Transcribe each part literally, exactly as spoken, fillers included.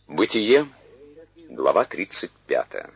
Бытие, глава тридцать пятая.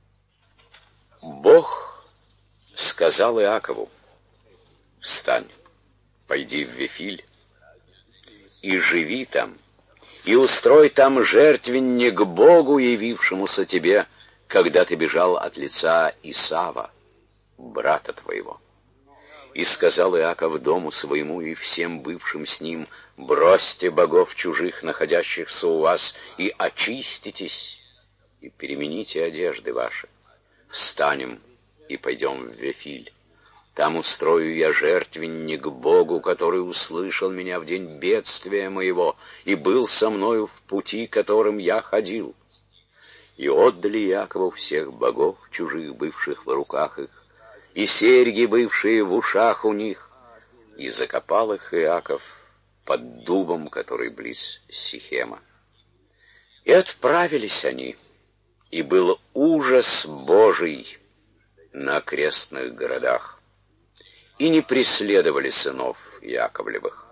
Бог сказал Иакову: «Встань, пойди в Вифиль и живи там, и устрой там жертвенник Богу, явившемуся тебе, когда ты бежал от лица Исава, брата твоего». И сказал Иаков дому своему и всем бывшим с ним: «Бросьте богов чужих, находящихся у вас, и очиститесь, и перемените одежды ваши. Встанем и пойдем в Вифиль. Там устрою я жертвенник Богу, который услышал меня в день бедствия моего и был со мною в пути, которым я ходил». И отдали Иакову всех богов чужих, бывших в руках их, и серьги, бывшие в ушах у них, и закопал их Иаков под дубом, который близ Сихема. И отправились они, и был ужас Божий на окрестных городах, и не преследовали сынов Иаковлевых.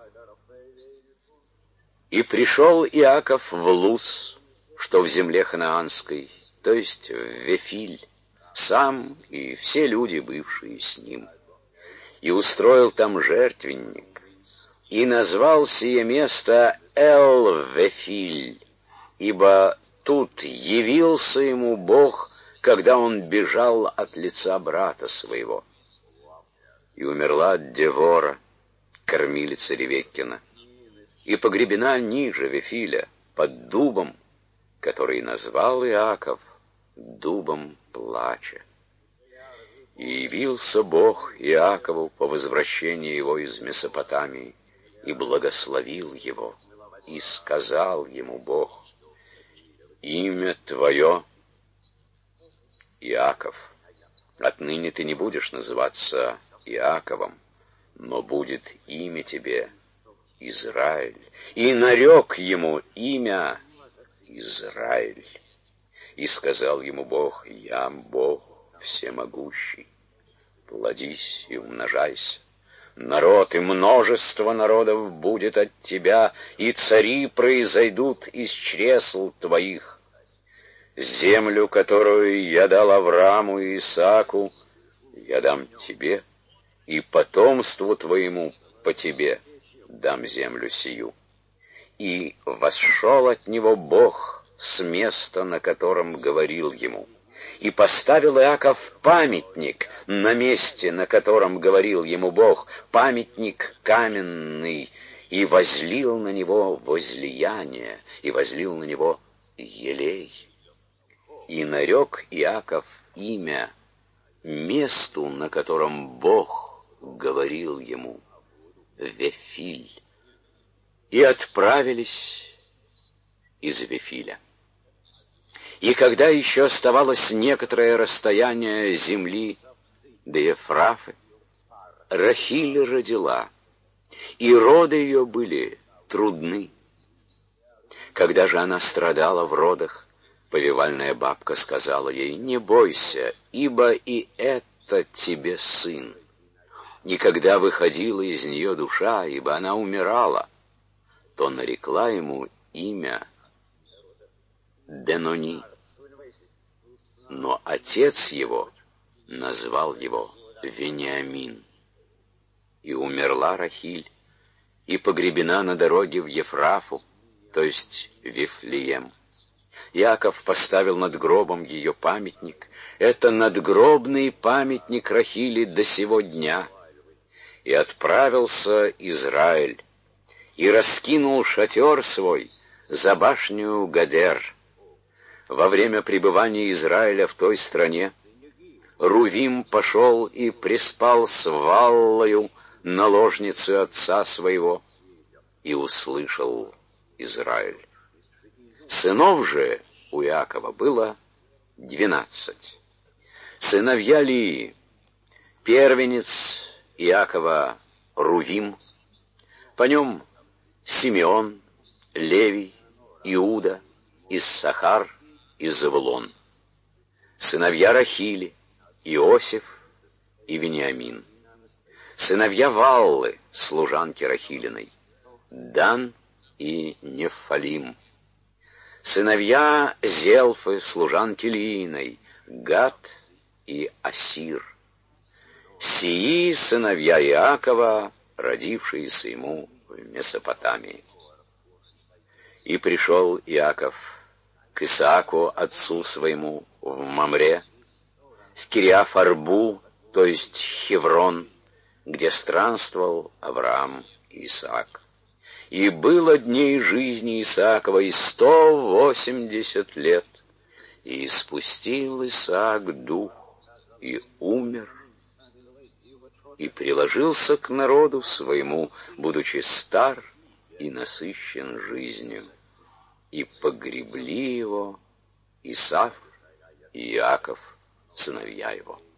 И пришел Иаков в Луз, что в земле ханаанской, то есть в Вифиль, сам и все люди, бывшие с ним, и устроил там жертвенник, и назвал сие место Эл-Вифиль, ибо тут явился ему Бог, когда он бежал от лица брата своего. И умерла Девора, кормилица Ревеккина, и погребена ниже Вифиля, под дубом, который назвал Иаков дубом плача. И явился Бог Иакову по возвращении его из Месопотамии, и благословил его, и сказал ему Бог: «Имя твое Иаков, отныне ты не будешь называться Иаковом, но будет имя тебе Израиль». И нарек ему имя Израиль. И сказал ему Бог: «Я Бог всемогущий, плодись и умножайся. Народ и множество народов будет от тебя, и цари произойдут из чресл твоих. Землю, которую я дал Аврааму и Исааку, я дам тебе, и потомству твоему по тебе дам землю сию». И восшел от него Бог с места, на котором говорил ему, и поставил Иаков памятник на месте, на котором говорил ему Бог, памятник каменный, и возлил на него возлияние, и возлил на него елей. И нарек Иаков имя месту, на котором Бог говорил ему, Вифиль. И отправились из Вифиля. И когда еще оставалось некоторое расстояние земли до Ефрафы, Рахиль родила, и роды ее были трудны. Когда же она страдала в родах, повивальная бабка сказала ей: «Не бойся, ибо и это тебе сын». И когда выходила из нее душа, ибо она умирала, то нарекла ему имя Бенони. Но отец его назвал его Вениамин. И умерла Рахиль, и погребена на дороге в Ефрафу, то есть Вифлеем. Иаков поставил над гробом ее памятник. Это надгробный памятник Рахили до сего дня. И отправился Израиль, и раскинул шатер свой за башню Гадер. Во время пребывания Израиля в той стране Рувим пошел и приспал с Валлою, наложницей отца своего, и услышал Израиль. Сынов же у Иакова было двенадцать. Сыновья Лии: первенец Иакова Рувим, по нем Симеон, Левий, Иуда, Иссахар и Завулон. Сыновья Рахили: Иосиф и Вениамин. Сыновья Валлы, служанки Рахилиной: Дан и Нефалим. сыновья Зелфы, служанки Лииной, Гад и Асир. Сии сыновья Иакова, родившиеся ему в Месопотамии. И пришел Иаков к Исааку, отцу своему, в Мамре, в Кириаф-Арбу, то есть Хеврон, где странствовал Авраам и Исаак. И было дней жизни Исаакова и сто восемьдесят лет, и испустил Исаак дух, и умер, и приложился к народу своему, будучи стар и насыщен жизнью. И погребли его Исав и Иаков, сыновья его.